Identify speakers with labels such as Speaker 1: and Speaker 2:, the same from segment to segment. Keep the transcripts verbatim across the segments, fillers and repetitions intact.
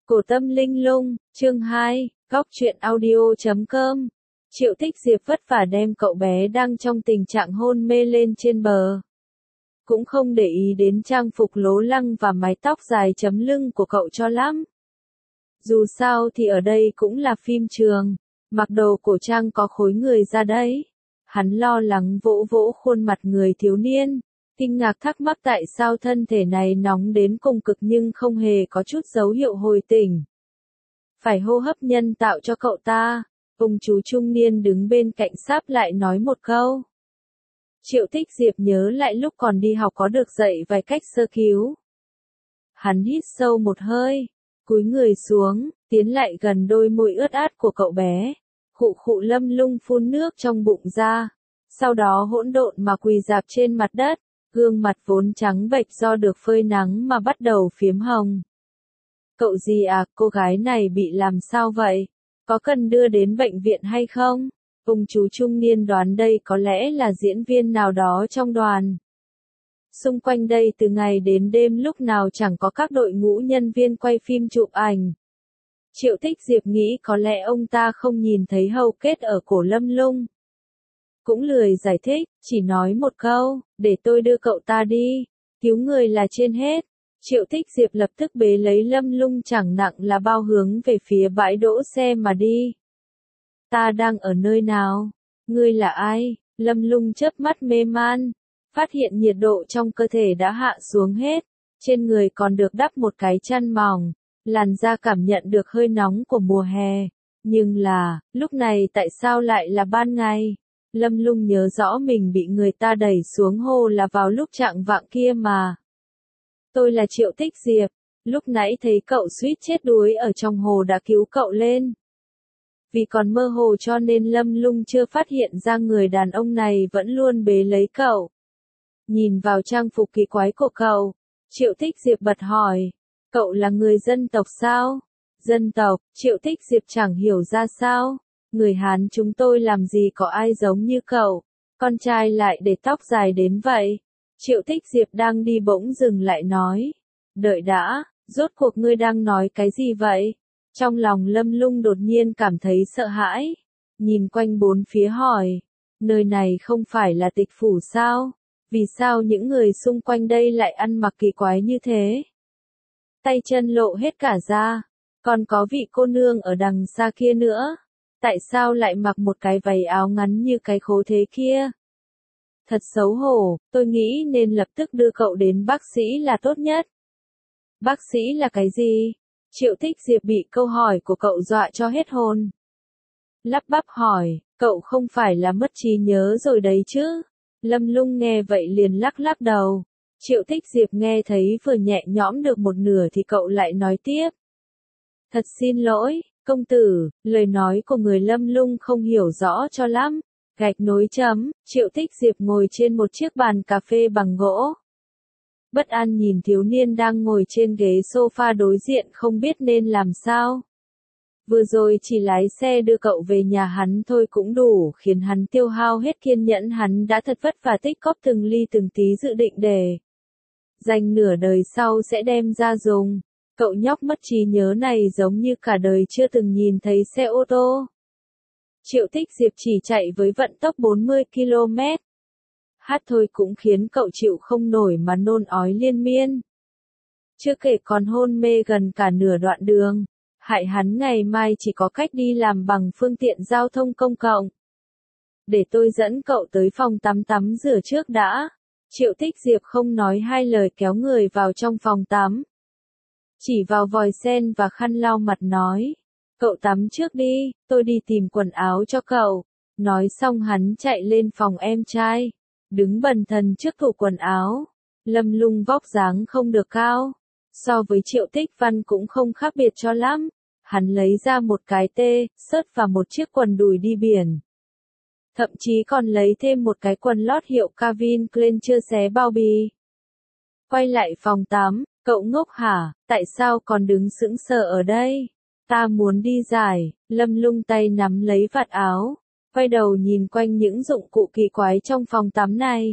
Speaker 1: Cổ Tâm Linh Lung, chương hai, góc truyện audio chấm com. Triệu Thích Diệp vất vả đem cậu bé đang trong tình trạng hôn mê lên trên bờ. Cũng không để ý đến trang phục lố lăng và mái tóc dài chấm lưng của cậu cho lắm. Dù sao thì ở đây cũng là phim trường, mặc đồ cổ trang có khối người ra đấy. Hắn lo lắng vỗ vỗ khuôn mặt người thiếu niên, kinh ngạc thắc mắc tại sao thân thể này nóng đến cùng cực nhưng không hề có chút dấu hiệu hồi tỉnh. Phải hô hấp nhân tạo cho cậu ta, ông chú trung niên đứng bên cạnh sáp lại nói một câu. Triệu Thích Diệp nhớ lại lúc còn đi học có được dạy vài cách sơ cứu. Hắn hít sâu một hơi, cúi người xuống, tiến lại gần đôi môi ướt át của cậu bé, khụ khụ Lâm Lung phun nước trong bụng ra, sau đó hỗn độn mà quỳ rạp trên mặt đất, gương mặt vốn trắng bệch do được phơi nắng mà bắt đầu phiếm hồng. Cậu gì à, cô gái này bị làm sao vậy? Có cần đưa đến bệnh viện hay không? Ông chú trung niên đoán đây có lẽ là diễn viên nào đó trong đoàn. Xung quanh đây từ ngày đến đêm lúc nào chẳng có các đội ngũ nhân viên quay phim chụp ảnh. Triệu Thích Diệp nghĩ có lẽ ông ta không nhìn thấy hầu kết ở cổ Lâm Lung. Cũng lười giải thích, chỉ nói một câu, để tôi đưa cậu ta đi, cứu người là trên hết. Triệu Thích Diệp lập tức bế lấy Lâm Lung chẳng nặng là bao hướng về phía bãi đỗ xe mà đi. Ta đang ở nơi nào? Ngươi là ai? Lâm Lung chớp mắt mê man, phát hiện nhiệt độ trong cơ thể đã hạ xuống hết, trên người còn được đắp một cái chăn mỏng, làn da cảm nhận được hơi nóng của mùa hè. Nhưng là, lúc này tại sao lại là ban ngày? Lâm Lung nhớ rõ mình bị người ta đẩy xuống hồ là vào lúc chạng vạng kia mà. Tôi là Triệu Thích Diệp, lúc nãy thấy cậu suýt chết đuối ở trong hồ đã cứu cậu lên. Vì còn mơ hồ cho nên Lâm Lung chưa phát hiện ra người đàn ông này vẫn luôn bế lấy cậu. Nhìn vào trang phục kỳ quái của cậu, Triệu Thích Diệp bật hỏi, cậu là người dân tộc sao? Dân tộc, Triệu Thích Diệp chẳng hiểu ra sao. Người Hán chúng tôi làm gì có ai giống như cậu, con trai lại để tóc dài đến vậy. Triệu Thích Diệp đang đi bỗng dừng lại nói, đợi đã, rốt cuộc ngươi đang nói cái gì vậy? Trong lòng Lâm Lung đột nhiên cảm thấy sợ hãi, nhìn quanh bốn phía hỏi, nơi này không phải là tịch phủ sao? Vì sao những người xung quanh đây lại ăn mặc kỳ quái như thế? Tay chân lộ hết cả ra, còn có vị cô nương ở đằng xa kia nữa. Tại sao lại mặc một cái váy áo ngắn như cái khố thế kia? Thật xấu hổ, tôi nghĩ nên lập tức đưa cậu đến bác sĩ là tốt nhất. Bác sĩ là cái gì? Triệu Thích Diệp bị câu hỏi của cậu dọa cho hết hồn. Lắp bắp hỏi, cậu không phải là mất trí nhớ rồi đấy chứ? Lâm Lung nghe vậy liền lắc lắc đầu. Triệu Thích Diệp nghe thấy vừa nhẹ nhõm được một nửa thì cậu lại nói tiếp. Thật xin lỗi, công tử, lời nói của người Lâm Lung không hiểu rõ cho lắm. Gạch nối chấm, Triệu Thích Diệp ngồi trên một chiếc bàn cà phê bằng gỗ. Bất an nhìn thiếu niên đang ngồi trên ghế sofa đối diện không biết nên làm sao. Vừa rồi chỉ lái xe đưa cậu về nhà hắn thôi cũng đủ khiến hắn tiêu hao hết kiên nhẫn, hắn đã thật vất vả tích cóp từng ly từng tí dự định để dành nửa đời sau sẽ đem ra dùng. Cậu nhóc mất trí nhớ này giống như cả đời chưa từng nhìn thấy xe ô tô. Triệu Thích Diệp chỉ chạy với vận tốc bốn mươi ki lô mét. Hát thôi cũng khiến cậu chịu không nổi mà nôn ói liên miên. Chưa kể còn hôn mê gần cả nửa đoạn đường, hại hắn ngày mai chỉ có cách đi làm bằng phương tiện giao thông công cộng. Để tôi dẫn cậu tới phòng tắm tắm rửa trước đã. Triệu Thích Diệp không nói hai lời kéo người vào trong phòng tắm. Chỉ vào vòi sen và khăn lau mặt nói, cậu tắm trước đi, tôi đi tìm quần áo cho cậu. Nói xong hắn chạy lên phòng em trai, đứng bần thần trước tủ quần áo. Lâm Lung vóc dáng không được cao, so với Triệu Tích Văn cũng không khác biệt cho lắm. Hắn lấy ra một cái tê, sớt và một chiếc quần đùi đi biển. Thậm chí còn lấy thêm một cái quần lót hiệu Calvin Klein chưa xé bao bì. Quay lại phòng tắm, cậu ngốc hả, tại sao còn đứng sững sờ ở đây? Ta muốn đi giải. Lâm Lung tay nắm lấy vạt áo, quay đầu nhìn quanh những dụng cụ kỳ quái trong phòng tắm này.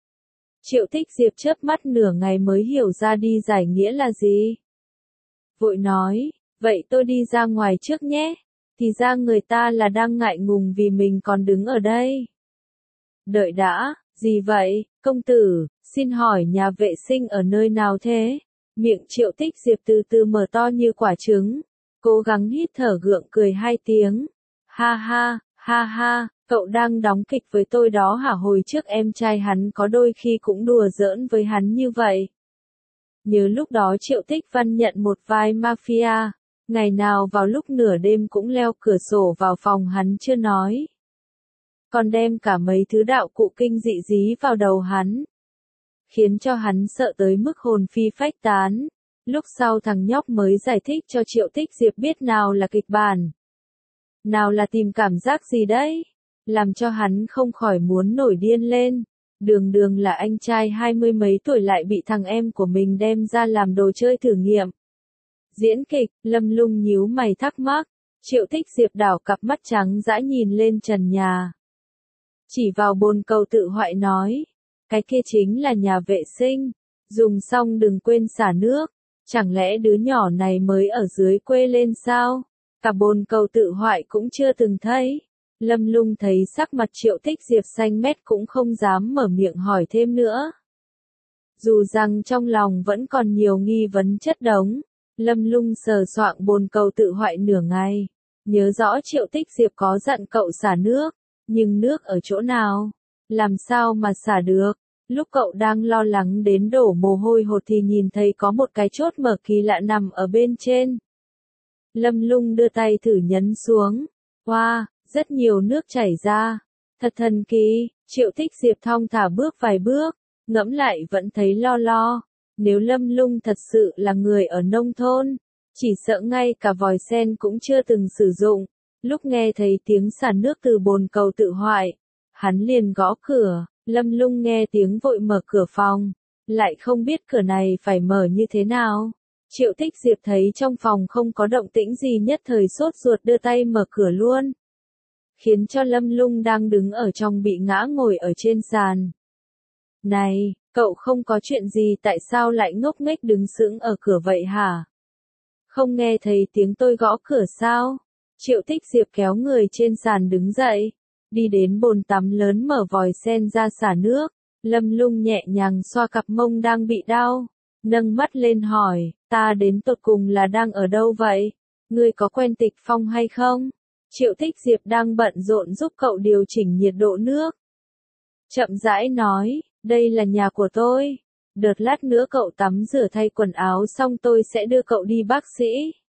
Speaker 1: Triệu Thích Diệp chớp mắt nửa ngày mới hiểu ra đi giải nghĩa là gì. Vội nói, Vậy tôi đi ra ngoài trước nhé. Thì ra người ta là đang ngại ngùng vì mình còn đứng ở đây. Đợi đã, gì vậy, công tử, xin hỏi nhà vệ sinh ở nơi nào thế? Miệng Triệu Tích Diệp từ từ mở to như quả trứng, cố gắng hít thở gượng cười hai tiếng. Ha ha, ha ha, cậu đang đóng kịch với tôi đó hả? Hồi trước em trai hắn có đôi khi cũng đùa giỡn với hắn như vậy. Nhớ lúc đó Triệu Tích Văn nhận một vai mafia, ngày nào vào lúc nửa đêm cũng leo cửa sổ vào phòng hắn chưa nói. Còn đem cả mấy thứ đạo cụ kinh dị dí vào đầu hắn. Khiến cho hắn sợ tới mức hồn phi phách tán. Lúc sau thằng nhóc mới giải thích cho Triệu Tích Diệp biết nào là kịch bản. Nào là tìm cảm giác gì đấy. Làm cho hắn không khỏi muốn nổi điên lên. Đường đường là anh trai hai mươi mấy tuổi lại bị thằng em của mình đem ra làm đồ chơi thử nghiệm. Diễn kịch, Lâm Lung nhíu mày thắc mắc. Triệu Tích Diệp đảo cặp mắt trắng dã nhìn lên trần nhà. Chỉ vào bồn cầu tự hoại nói. Cái kia chính là nhà vệ sinh. Dùng xong đừng quên xả nước. Chẳng lẽ đứa nhỏ này mới ở dưới quê lên sao? Cả bồn cầu tự hoại cũng chưa từng thấy. Lâm Lung thấy sắc mặt Triệu Tích Diệp xanh mét cũng không dám mở miệng hỏi thêm nữa. Dù rằng trong lòng vẫn còn nhiều nghi vấn chất đống. Lâm Lung sờ soạng bồn cầu tự hoại nửa ngày. Nhớ rõ Triệu Tích Diệp có dặn cậu xả nước. Nhưng nước ở chỗ nào? Làm sao mà xả được? Lúc cậu đang lo lắng đến đổ mồ hôi hột thì nhìn thấy có một cái chốt mở kỳ lạ nằm ở bên trên. Lâm Lung đưa tay thử nhấn xuống. Wow, rất nhiều nước chảy ra. Thật thần kỳ, Triệu Tích Diệp thong thả bước vài bước, ngẫm lại vẫn thấy lo lo. Nếu Lâm Lung thật sự là người ở nông thôn, chỉ sợ ngay cả vòi sen cũng chưa từng sử dụng. Lúc nghe thấy tiếng xả nước từ bồn cầu tự hoại, hắn liền gõ cửa. Lâm Lung nghe tiếng vội mở cửa phòng, lại không biết cửa này phải mở như thế nào. Triệu Tích Diệp thấy trong phòng không có động tĩnh gì nhất thời sốt ruột đưa tay mở cửa luôn. Khiến cho Lâm Lung đang đứng ở trong bị ngã ngồi ở trên sàn. Này, cậu không có chuyện gì tại sao lại ngốc nghếch đứng sững ở cửa vậy hả? Không nghe thấy tiếng tôi gõ cửa sao? Triệu Tích Diệp kéo người trên sàn đứng dậy. Đi đến bồn tắm lớn mở vòi sen ra xả nước. Lâm Lung nhẹ nhàng xoa cặp mông đang bị đau. Nâng mắt lên hỏi, ta đến tột cùng là đang ở đâu vậy? Ngươi có quen Tịch Phong hay không? Triệu Tích Diệp đang bận rộn giúp cậu điều chỉnh nhiệt độ nước. Chậm rãi nói, đây là nhà của tôi. Đợt lát nữa cậu tắm rửa thay quần áo xong tôi sẽ đưa cậu đi bác sĩ.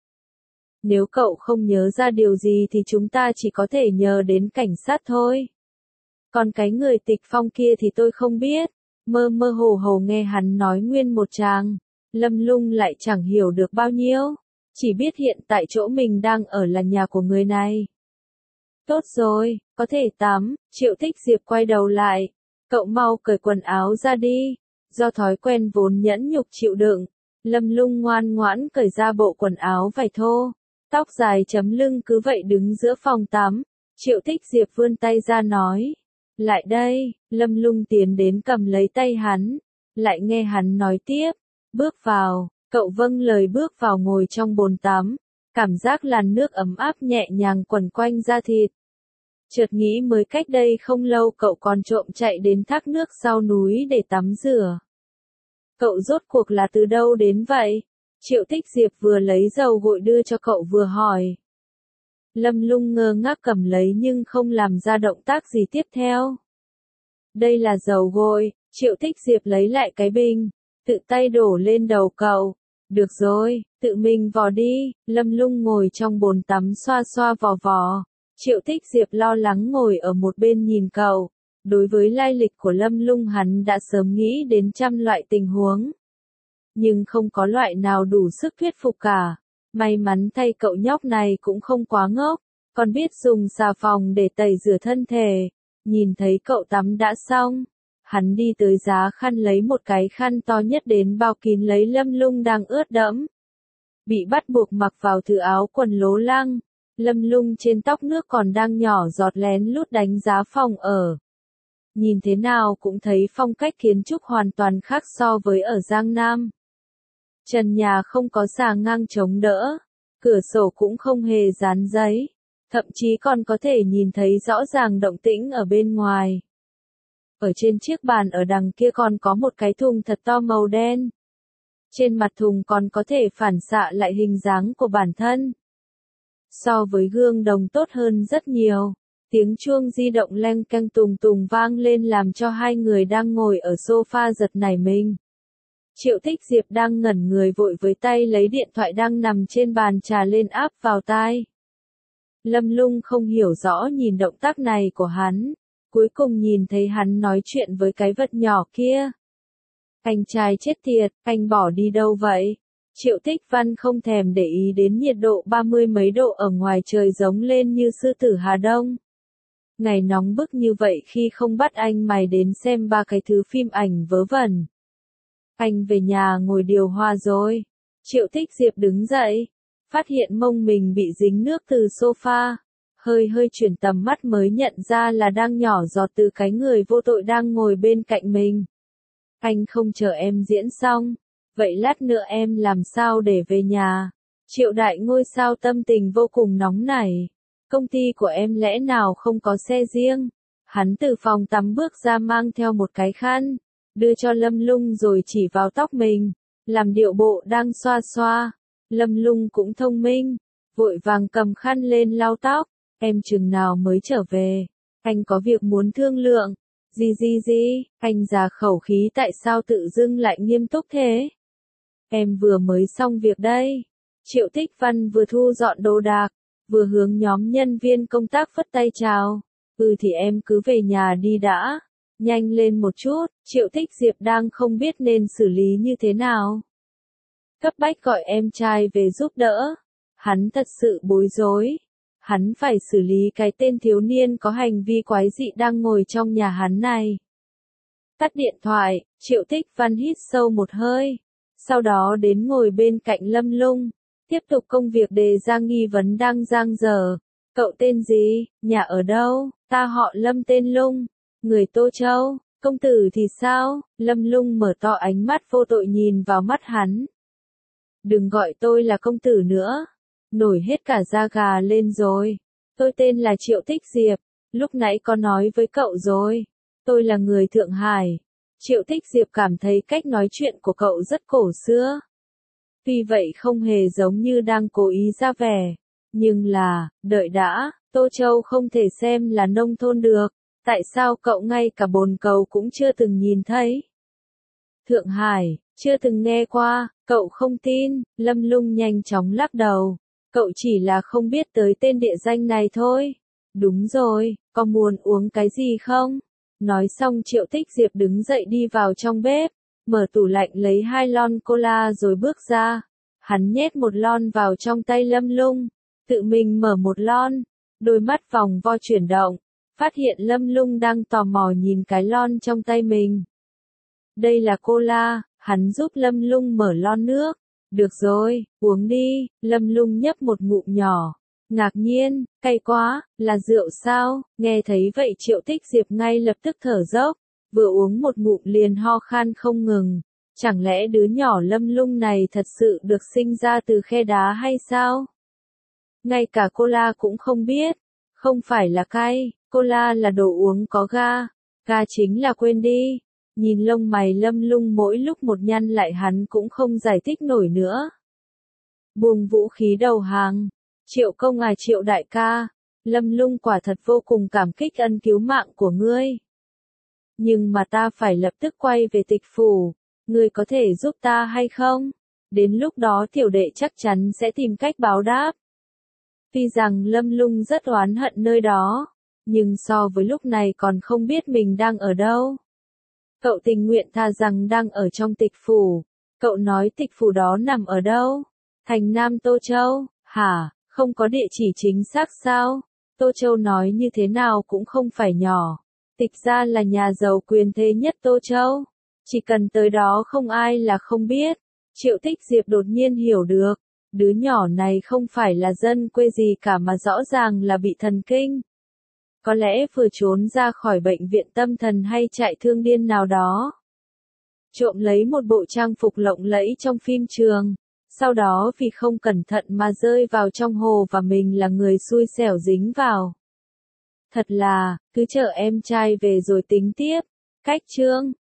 Speaker 1: Nếu cậu không nhớ ra điều gì thì chúng ta chỉ có thể nhờ đến cảnh sát thôi. Còn cái người Tịch Phong kia thì tôi không biết. Mơ mơ hồ hồ nghe hắn nói nguyên một tràng. Lâm Lung lại chẳng hiểu được bao nhiêu. Chỉ biết hiện tại chỗ mình đang ở là nhà của người này. Tốt rồi, có thể tắm. Triệu Tích Diệp quay đầu lại. Cậu mau cởi quần áo ra đi. Do thói quen vốn nhẫn nhục chịu đựng, Lâm Lung ngoan ngoãn cởi ra bộ quần áo vải thô. Tóc dài chấm lưng cứ vậy đứng giữa phòng tắm. Triệu Tích Diệp vươn tay ra nói. Lại đây, Lâm Lung tiến đến cầm lấy tay hắn. Lại nghe hắn nói tiếp. Bước vào, cậu vâng lời bước vào ngồi trong bồn tắm. Cảm giác làn nước ấm áp nhẹ nhàng quẩn quanh da thịt. Chợt nghĩ mới cách đây không lâu cậu còn trộm chạy đến thác nước sau núi để tắm rửa. Cậu rốt cuộc là từ đâu đến vậy? Triệu Tích Diệp vừa lấy dầu gội đưa cho cậu vừa hỏi. Lâm Lung ngơ ngác cầm lấy nhưng không làm ra động tác gì tiếp theo. Đây là dầu gội, Triệu Tích Diệp lấy lại cái bình, tự tay đổ lên đầu cậu. Được rồi, tự mình vò đi. Lâm Lung ngồi trong bồn tắm xoa xoa vò vò. Triệu Tích Diệp lo lắng ngồi ở một bên nhìn cậu. Đối với lai lịch của Lâm Lung hắn đã sớm nghĩ đến trăm loại tình huống. Nhưng không có loại nào đủ sức thuyết phục cả. May mắn thay cậu nhóc này cũng không quá ngốc, còn biết dùng xà phòng để tẩy rửa thân thể. Nhìn thấy cậu tắm đã xong, hắn đi tới giá khăn lấy một cái khăn to nhất đến bao kín lấy Lâm Lung đang ướt đẫm. Bị bắt buộc mặc vào thứ áo quần lố lăng, Lâm Lung trên tóc nước còn đang nhỏ giọt lén lút đánh giá phòng ở. Nhìn thế nào cũng thấy phong cách kiến trúc hoàn toàn khác so với ở Giang Nam. Trần nhà không có xà ngang chống đỡ, Cửa sổ cũng không hề dán giấy, thậm chí còn có thể nhìn thấy rõ ràng động tĩnh ở bên ngoài. Ở trên chiếc bàn ở đằng kia còn có một cái thùng thật to màu đen. Trên mặt thùng còn có thể phản xạ lại hình dáng của bản thân. So với gương đồng tốt hơn rất nhiều. Tiếng chuông di động leng keng tùng tùng vang lên làm cho hai người đang ngồi ở sofa giật nảy mình. Triệu Thích Diệp đang ngẩn người vội với tay lấy điện thoại đang nằm trên bàn trà lên áp vào tai. Lâm Lung không hiểu rõ nhìn động tác này của hắn, cuối cùng nhìn thấy hắn nói chuyện với cái vật nhỏ kia. Anh trai chết tiệt, anh bỏ đi đâu vậy? Triệu Thích Văn không thèm để ý đến nhiệt độ ba mươi mấy độ ở ngoài trời giống lên như sư tử Hà Đông. Ngày nóng bức như vậy khi không bắt anh mày đến xem ba cái thứ phim ảnh vớ vẩn. Anh về nhà ngồi điều hòa rồi. Triệu Thích Diệp đứng dậy, phát hiện mông mình bị dính nước từ sofa. Hơi hơi chuyển tầm mắt mới nhận ra là đang nhỏ giọt từ cái người vô tội đang ngồi bên cạnh mình. Anh không chờ em diễn xong. Vậy lát nữa em làm sao để về nhà? Triệu Đại ngôi sao tâm tình vô cùng nóng nảy. Công ty của em lẽ nào không có xe riêng? Hắn từ phòng tắm bước ra mang theo một cái khăn, đưa cho Lâm Lung rồi chỉ vào tóc mình, làm điệu bộ đang xoa xoa. Lâm Lung cũng thông minh, vội vàng cầm khăn lên lau tóc. Em chừng nào mới trở về? Anh có việc muốn thương lượng. Gì gì gì? Anh già khẩu khí tại sao tự dưng lại nghiêm túc thế? Em vừa mới xong việc đây. Triệu Thích Văn vừa thu dọn đồ đạc, vừa hướng nhóm nhân viên công tác phất tay chào. Ừ thì em cứ về nhà đi đã. Nhanh lên một chút. Triệu Thích Diệp đang không biết nên xử lý như thế nào. Cấp bách gọi em trai về giúp đỡ. Hắn thật sự bối rối. Hắn phải xử lý cái tên thiếu niên có hành vi quái dị đang ngồi trong nhà hắn này. Tắt điện thoại, Triệu Thích Văn hít sâu một hơi. Sau đó đến ngồi bên cạnh Lâm Lung, tiếp tục công việc đề ra nghi vấn đang dang dở. Cậu tên gì, nhà ở đâu? Ta họ Lâm tên Lung, người Tô Châu. Công tử thì sao? Lâm Lung mở to ánh mắt vô tội nhìn vào mắt hắn. Đừng gọi tôi là công tử nữa. Nổi hết cả da gà lên rồi. Tôi tên là Triệu Thích Diệp, lúc nãy có nói với cậu rồi. Tôi là người Thượng Hải. Triệu Thích Diệp cảm thấy cách nói chuyện của cậu rất cổ xưa. Tuy vậy không hề giống như đang cố ý ra vẻ. Nhưng là, đợi đã, Tô Châu không thể xem là nông thôn được. Tại sao cậu ngay cả bồn cầu cũng chưa từng nhìn thấy? Thượng Hải, chưa từng nghe qua, cậu không tin. Lâm Lung nhanh chóng lắc đầu. Cậu chỉ là không biết tới tên địa danh này thôi. Đúng rồi, có muốn uống cái gì không? Nói xong Triệu Thích Diệp đứng dậy đi vào trong bếp, mở tủ lạnh lấy hai lon cola rồi bước ra. Hắn nhét một lon vào trong tay Lâm Lung, tự mình mở một lon, đôi mắt vòng vo chuyển động, phát hiện Lâm Lung đang tò mò nhìn cái lon trong tay mình. Đây là cola, hắn giúp Lâm Lung mở lon nước. Được rồi, uống đi. Lâm Lung nhấp một ngụm nhỏ. Ngạc nhiên, cay quá, là rượu sao? Nghe thấy vậy Triệu Thích Diệp ngay lập tức thở dốc, vừa uống một ngụm liền ho khan không ngừng. Chẳng lẽ đứa nhỏ Lâm Lung này thật sự được sinh ra từ khe đá hay sao? Ngay cả cola cũng không biết. Không phải là cay, cola là đồ uống có ga. Ga chính là quên đi. Nhìn lông mày Lâm Lung mỗi lúc một nhăn lại hắn cũng không giải thích nổi nữa. Buông vũ khí đầu hàng. Triệu công ngài Triệu đại ca. Lâm Lung quả thật vô cùng cảm kích ân cứu mạng của ngươi. Nhưng mà ta phải lập tức quay về tịch phủ. Ngươi có thể giúp ta hay không? Đến lúc đó tiểu đệ chắc chắn sẽ tìm cách báo đáp. Tuy rằng Lâm Lung rất oán hận nơi đó. Nhưng so với lúc này còn không biết mình đang ở đâu. Cậu tình nguyện tha rằng đang ở trong tịch phủ. Cậu nói tịch phủ đó nằm ở đâu? Thành Nam Tô Châu, hả? Không có địa chỉ chính xác sao? Tô Châu nói như thế nào cũng không phải nhỏ. Tịch ra là nhà giàu quyền thế nhất Tô Châu. Chỉ cần tới đó không ai là không biết. Triệu Thích Diệp đột nhiên hiểu được. Đứa nhỏ này không phải là dân quê gì cả mà rõ ràng là bị thần kinh. Có lẽ vừa trốn ra khỏi bệnh viện tâm thần hay chạy thương điên nào đó. Trộm lấy một bộ trang phục lộng lẫy trong phim trường. Sau đó vì không cẩn thận mà rơi vào trong hồ và mình là người xui xẻo dính vào. Thật là, cứ chờ em trai về rồi tính tiếp. Cách chương